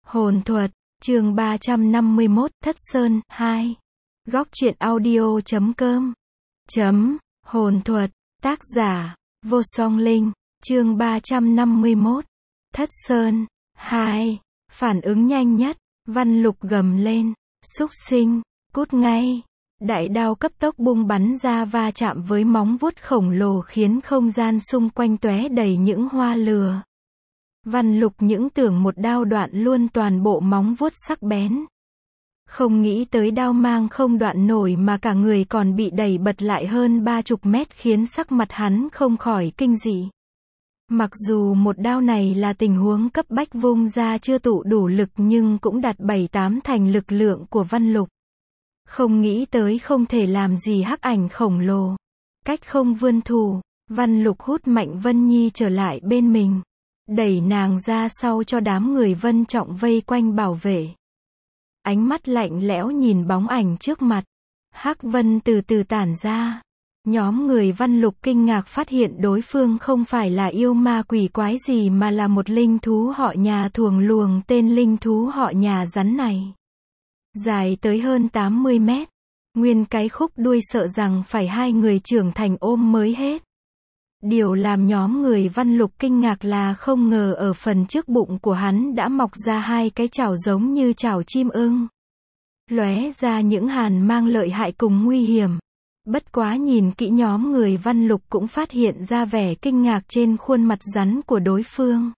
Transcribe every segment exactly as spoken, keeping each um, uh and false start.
Hồn thuật, chương ba trăm năm mươi mốt, Thất Sơn, hai. Góc truyện audio chấm com. Chấm, hồn thuật, tác giả, Vô Song Linh, chương ba trăm năm mươi mốt. Thất Sơn, hai. Phản ứng nhanh nhất, Văn Lục gầm lên, súc sinh, cút ngay. Đại đao cấp tốc bung bắn ra va chạm với móng vuốt khổng lồ khiến không gian xung quanh tóe đầy những hoa lửa. Văn Lục những tưởng một đao đoạn luôn toàn bộ móng vuốt sắc bén. Không nghĩ tới đao mang không đoạn nổi mà cả người còn bị đẩy bật lại hơn ba chục mét khiến sắc mặt hắn không khỏi kinh dị. Mặc dù một đao này là tình huống cấp bách vung ra chưa tụ đủ lực nhưng cũng đạt bảy tám thành lực lượng của Văn Lục. Không nghĩ tới không thể làm gì hắc ảnh khổng lồ. Cách không vươn thủ, Văn Lục hút Mạnh Vân Nhi trở lại bên mình. Đẩy nàng ra sau cho đám người Vân Trọng vây quanh bảo vệ. Ánh mắt lạnh lẽo nhìn bóng ảnh trước mặt. Hắc Vân từ từ tản ra. Nhóm người Văn Lục kinh ngạc phát hiện đối phương không phải là yêu ma quỷ quái gì mà là một linh thú họ nhà thuồng luồng, tên linh thú họ nhà rắn này. Dài tới hơn tám mươi mét. Nguyên cái khúc đuôi sợ rằng phải hai người trưởng thành ôm mới hết. Điều làm nhóm người Văn Lục kinh ngạc là không ngờ ở phần trước bụng của hắn đã mọc ra hai cái chảo giống như chảo chim ưng. Lóe ra những hàn mang lợi hại cùng nguy hiểm. Bất quá nhìn kỹ nhóm người Văn Lục cũng phát hiện ra vẻ kinh ngạc trên khuôn mặt rắn của đối phương.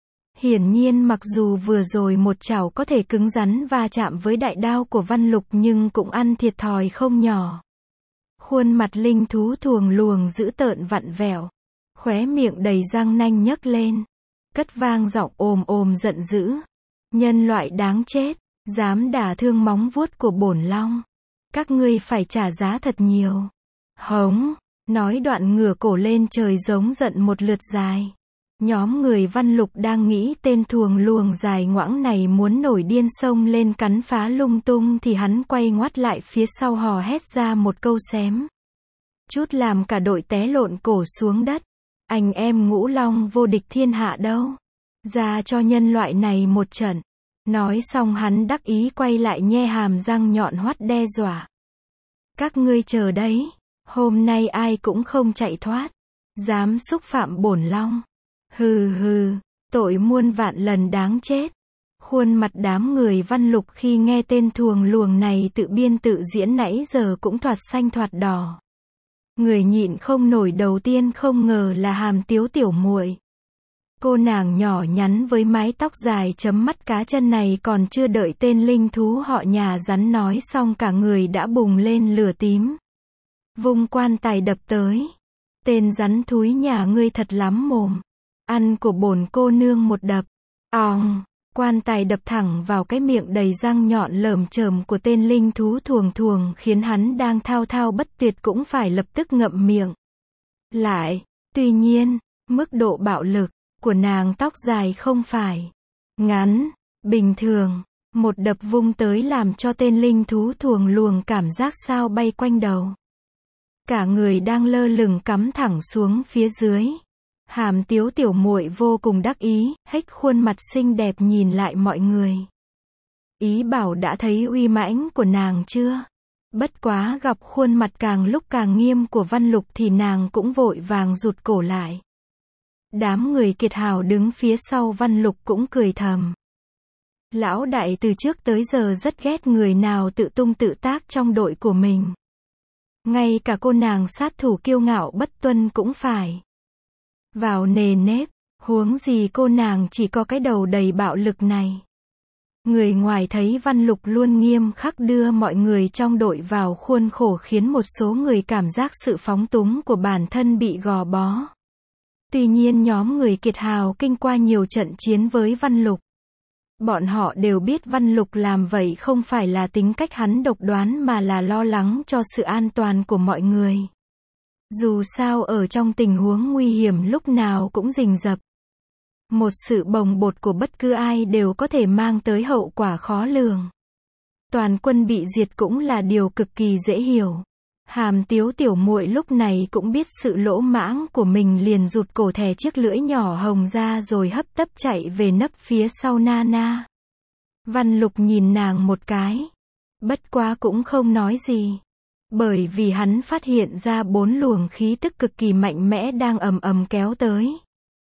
Hiển nhiên mặc dù vừa rồi một chảo có thể cứng rắn va chạm với đại đao của Văn Lục nhưng cũng ăn thiệt thòi không nhỏ. Khuôn mặt linh thú thuồng luồng dữ tợn vặn vẹo, khóe miệng đầy răng nanh nhấc lên, cất vang giọng ồm ồm giận dữ. Nhân loại đáng chết, dám đả thương móng vuốt của bổn long. Các ngươi phải trả giá thật nhiều. Hống, nói đoạn ngửa cổ lên trời giống giận một lượt dài. Nhóm người Văn Lục đang nghĩ tên thuồng luồng dài ngoãng này muốn nổi điên xông lên cắn phá lung tung thì hắn quay ngoắt lại phía sau hò hét ra một câu xém. Chút làm cả đội té lộn cổ xuống đất. Anh em ngũ long vô địch thiên hạ đâu. Ra cho nhân loại này một trận. Nói xong hắn đắc ý quay lại nhe hàm răng nhọn hoắt đe dọa. Các ngươi chờ đấy. Hôm nay ai cũng không chạy thoát. Dám xúc phạm bổn long. Hừ hừ, tội muôn vạn lần đáng chết. Khuôn mặt đám người Văn Lục khi nghe tên thuồng luồng này tự biên tự diễn nãy giờ cũng thoạt xanh thoạt đỏ. Người nhịn không nổi đầu tiên không ngờ là Hàm Tiếu tiểu muội. Cô nàng nhỏ nhắn với mái tóc dài chấm mắt cá chân này còn chưa đợi tên linh thú họ nhà rắn nói xong cả người đã bùng lên lửa tím. Vung quan tài đập tới. Tên rắn thúi nhà ngươi thật lắm mồm. Ăn của bổn cô nương một đập. Òng, quan tài đập thẳng vào cái miệng đầy răng nhọn lởm chởm của tên linh thú thuồng thuồng khiến hắn đang thao thao bất tuyệt cũng phải lập tức ngậm miệng lại. Tuy nhiên, mức độ bạo lực của nàng tóc dài không phải ngắn, bình thường. Một đập vung tới làm cho tên linh thú thuồng luồng cảm giác sao bay quanh đầu. Cả người đang lơ lửng cắm thẳng xuống phía dưới. Hàm Tiếu tiểu muội vô cùng đắc ý, hếch khuôn mặt xinh đẹp nhìn lại mọi người. Ý bảo đã thấy uy mãnh của nàng chưa? Bất quá gặp khuôn mặt càng lúc càng nghiêm của Văn Lục thì nàng cũng vội vàng rụt cổ lại. Đám người kiệt hào đứng phía sau Văn Lục cũng cười thầm. Lão đại từ trước tới giờ rất ghét người nào tự tung tự tác trong đội của mình. Ngay cả cô nàng sát thủ kiêu ngạo bất tuân cũng phải vào nề nếp, huống gì cô nàng chỉ có cái đầu đầy bạo lực này. Người ngoài thấy Văn Lục luôn nghiêm khắc đưa mọi người trong đội vào khuôn khổ khiến một số người cảm giác sự phóng túng của bản thân bị gò bó. Tuy nhiên nhóm người kiệt hào kinh qua nhiều trận chiến với Văn Lục. Bọn họ đều biết Văn Lục làm vậy không phải là tính cách hắn độc đoán mà là lo lắng cho sự an toàn của mọi người. Dù sao ở trong tình huống nguy hiểm lúc nào cũng rình rập. Một sự bồng bột của bất cứ ai đều có thể mang tới hậu quả khó lường. Toàn quân bị diệt cũng là điều cực kỳ dễ hiểu. Hàm Tiếu tiểu muội lúc này cũng biết sự lỗ mãng của mình liền rụt cổ thè chiếc lưỡi nhỏ hồng ra rồi hấp tấp chạy về nấp phía sau Nana. Văn Lục nhìn nàng một cái. Bất quá cũng không nói gì. Bởi vì hắn phát hiện ra bốn luồng khí tức cực kỳ mạnh mẽ đang ầm ầm kéo tới.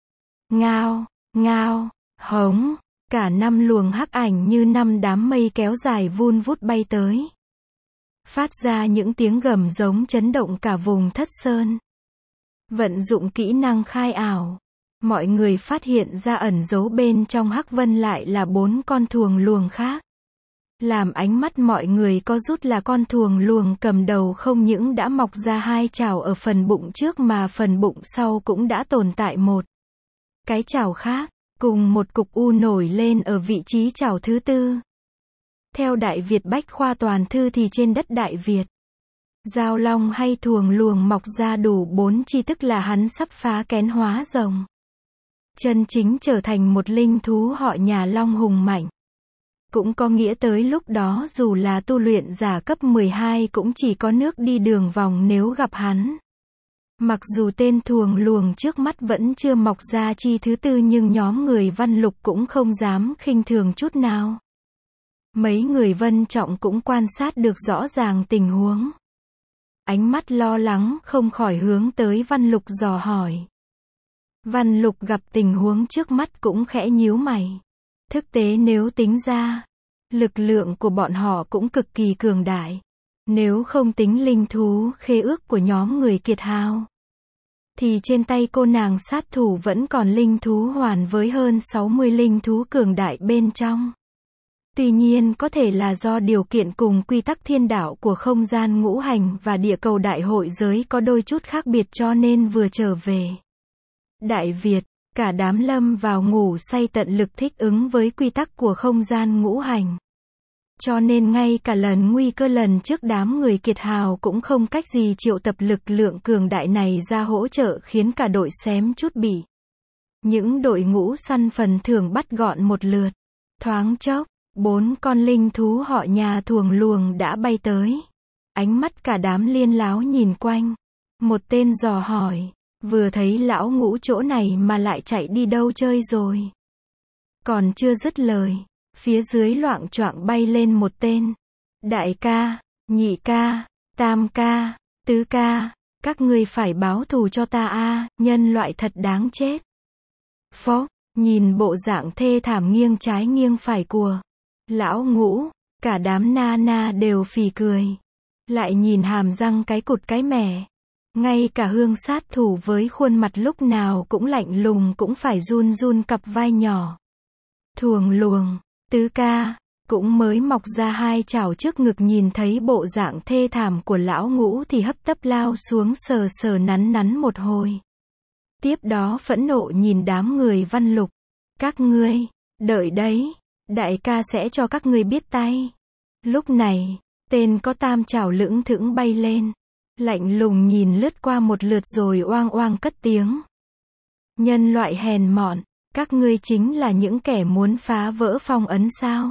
Ngao, ngao, hống, cả năm luồng hắc ảnh như năm đám mây kéo dài vun vút bay tới. Phát ra những tiếng gầm giống chấn động cả vùng Thất Sơn. Vận dụng kỹ năng khai ảo. Mọi người phát hiện ra ẩn giấu bên trong hắc vân lại là bốn con thuồng luồng khác. Làm ánh mắt mọi người co rút là con thuồng luồng cầm đầu không những đã mọc ra hai chảo ở phần bụng trước mà phần bụng sau cũng đã tồn tại một cái chảo khác, cùng một cục u nổi lên ở vị trí chảo thứ tư. Theo Đại Việt Bách Khoa Toàn Thư thì trên đất Đại Việt, giao long hay thuồng luồng mọc ra đủ bốn chi tức là hắn sắp phá kén hóa rồng. Chân chính trở thành một linh thú họ nhà long hùng mạnh. Cũng có nghĩa tới lúc đó dù là tu luyện giả cấp mười hai cũng chỉ có nước đi đường vòng nếu gặp hắn. Mặc dù tên thuồng luồng trước mắt vẫn chưa mọc ra chi thứ tư nhưng nhóm người Văn Lục cũng không dám khinh thường chút nào. Mấy người Vân Trọng cũng quan sát được rõ ràng tình huống. Ánh mắt lo lắng không khỏi hướng tới Văn Lục dò hỏi. Văn Lục gặp tình huống trước mắt cũng khẽ nhíu mày. Thực tế nếu tính ra, lực lượng của bọn họ cũng cực kỳ cường đại. Nếu không tính linh thú khế ước của nhóm người Kiệt Hào, thì trên tay cô nàng sát thủ vẫn còn linh thú hoàn với hơn sáu mươi linh thú cường đại bên trong. Tuy nhiên có thể là do điều kiện cùng quy tắc thiên đạo của không gian ngũ hành và địa cầu đại hội giới có đôi chút khác biệt cho nên vừa trở về Đại Việt, cả đám lâm vào ngủ say tận lực thích ứng với quy tắc của không gian ngũ hành. Cho nên ngay cả lần nguy cơ lần trước đám người Kiệt Hào cũng không cách gì triệu tập lực lượng cường đại này ra hỗ trợ khiến cả đội xém chút bị những đội ngũ săn phần thưởng bắt gọn một lượt. Thoáng chốc, bốn con linh thú họ nhà thuồng luồng đã bay tới. Ánh mắt cả đám liên láo nhìn quanh. Một tên dò hỏi, vừa thấy lão ngũ chỗ này mà lại chạy đi đâu chơi rồi. Còn chưa dứt lời, phía dưới loạng choạng bay lên một tên. Đại ca, nhị ca, tam ca, tứ ca, các ngươi phải báo thù cho ta a, nhân loại thật đáng chết. Phó, nhìn bộ dạng thê thảm nghiêng trái nghiêng phải của lão ngũ, cả đám na na đều phì cười. Lại nhìn hàm răng cái cụt cái mẻ. Ngay cả Hương sát thủ với khuôn mặt lúc nào cũng lạnh lùng cũng phải run run cặp vai nhỏ. Thuồng luồng, tứ ca, cũng mới mọc ra hai chảo trước ngực nhìn thấy bộ dạng thê thảm của lão ngũ thì hấp tấp lao xuống sờ sờ nắn nắn một hồi. Tiếp đó phẫn nộ nhìn đám người Văn Lục. Các ngươi, đợi đấy, đại ca sẽ cho các ngươi biết tay. Lúc này, tên có tam chảo lững thững bay lên. Lạnh lùng nhìn lướt qua một lượt rồi oang oang cất tiếng. Nhân loại hèn mọn, các ngươi chính là những kẻ muốn phá vỡ phong ấn sao?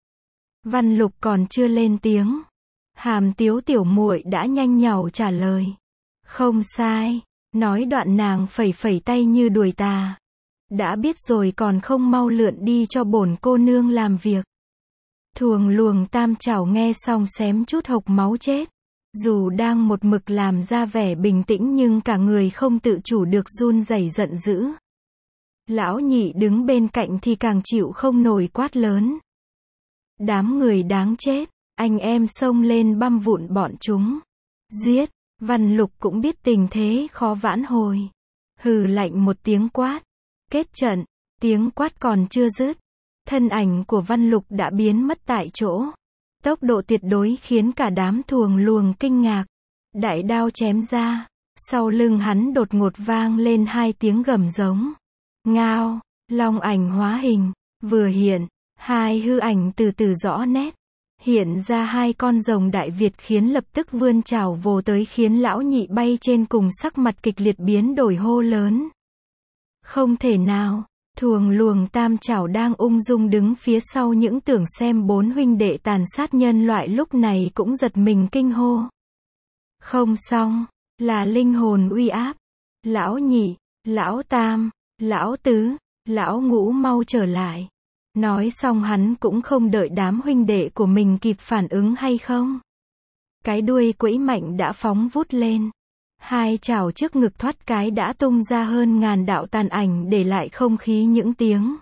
Văn Lục còn chưa lên tiếng. Hàm Tiếu tiểu muội đã nhanh nhảu trả lời. Không sai, nói đoạn nàng phẩy phẩy tay như đuổi tà. Đã biết rồi còn không mau lượn đi cho bổn cô nương làm việc. Thuồng luồng tam chảo nghe xong xém chút hộc máu chết. Dù đang một mực làm ra vẻ bình tĩnh nhưng cả người không tự chủ được run rẩy giận dữ. Lão nhị đứng bên cạnh thì càng chịu không nổi quát lớn. Đám người đáng chết, anh em xông lên băm vụn bọn chúng. Giết, Văn Lục cũng biết tình thế khó vãn hồi. Hừ lạnh một tiếng quát. Kết trận, tiếng quát còn chưa dứt. Thân ảnh của Văn Lục đã biến mất tại chỗ. Tốc độ tuyệt đối khiến cả đám thuồng luồng kinh ngạc. Đại đao chém ra. Sau lưng hắn đột ngột vang lên hai tiếng gầm giống. Ngao, long ảnh hóa hình, vừa hiện, hai hư ảnh từ từ rõ nét. Hiện ra hai con rồng Đại Việt khiến lập tức vươn chảo vồ tới khiến lão nhị bay trên cùng sắc mặt kịch liệt biến đổi hô lớn. Không thể nào, thuồng luồng tam chảo đang ung dung đứng phía sau những tưởng xem bốn huynh đệ tàn sát nhân loại lúc này cũng giật mình kinh hô. Không xong, là linh hồn uy áp. Lão nhị, lão tam, lão tứ, lão ngũ mau trở lại. Nói xong hắn cũng không đợi đám huynh đệ của mình kịp phản ứng hay không. Cái đuôi quẫy mạnh đã phóng vút lên. Hai chảo trước ngực thoát cái đã tung ra hơn ngàn đạo tàn ảnh để lại không khí những tiếng.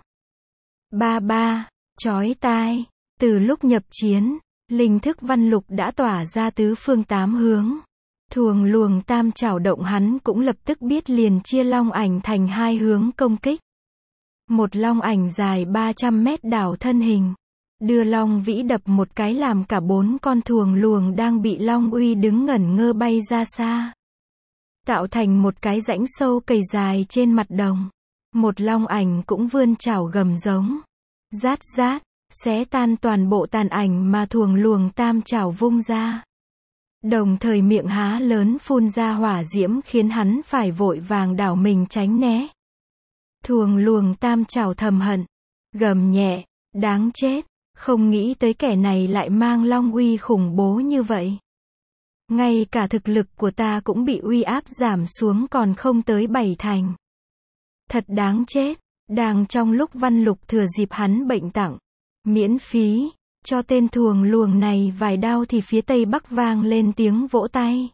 Ba ba, chói tai. Từ lúc nhập chiến, linh thức văn lục đã tỏa ra tứ phương tám hướng. Thuồng luồng tam chảo động hắn cũng lập tức biết liền chia long ảnh thành hai hướng công kích. Một long ảnh dài ba trăm mét đảo thân hình. Đưa long vĩ đập một cái làm cả bốn con thuồng luồng đang bị long uy đứng ngẩn ngơ bay ra xa. Tạo thành một cái rãnh sâu cầy dài trên mặt đồng. Một long ảnh cũng vươn chảo gầm giống. Rát rát, xé tan toàn bộ tàn ảnh mà thuồng luồng tam chảo vung ra. Đồng thời miệng há lớn phun ra hỏa diễm khiến hắn phải vội vàng đảo mình tránh né. Thuồng luồng tam chảo thầm hận. Gầm nhẹ, đáng chết, không nghĩ tới kẻ này lại mang long uy khủng bố như vậy. Ngay cả thực lực của ta cũng bị uy áp giảm xuống còn không tới bảy thành. Thật đáng chết. Đang trong lúc văn lục thừa dịp hắn bệnh tặng, miễn phí, cho tên thuồng luồng này vài đao thì phía tây bắc vang lên tiếng vỗ tay.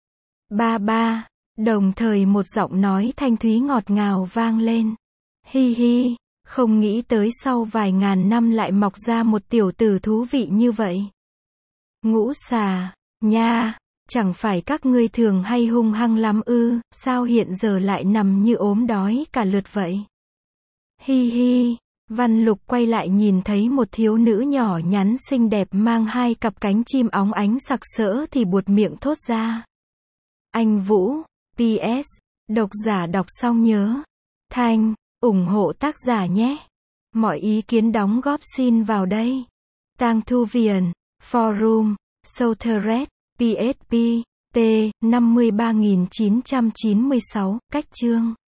Ba ba, đồng thời một giọng nói thanh thúy ngọt ngào vang lên. Hi hi, không nghĩ tới sau vài ngàn năm lại mọc ra một tiểu tử thú vị như vậy. Ngũ xà, nha, chẳng phải các ngươi thường hay hung hăng lắm ư, sao hiện giờ lại nằm như ốm đói cả lượt vậy? Hi hi, Văn Lục quay lại nhìn thấy một thiếu nữ nhỏ nhắn xinh đẹp mang hai cặp cánh chim óng ánh sặc sỡ thì buột miệng thốt ra. Anh Vũ, pê ét, độc giả đọc xong nhớ. Thanh, ủng hộ tác giả nhé. Mọi ý kiến đóng góp xin vào đây. Tang Thu Viền, Forum, Southred, pê ét pê, T, năm mươi ba nghìn chín trăm chín mươi sáu, cách chương.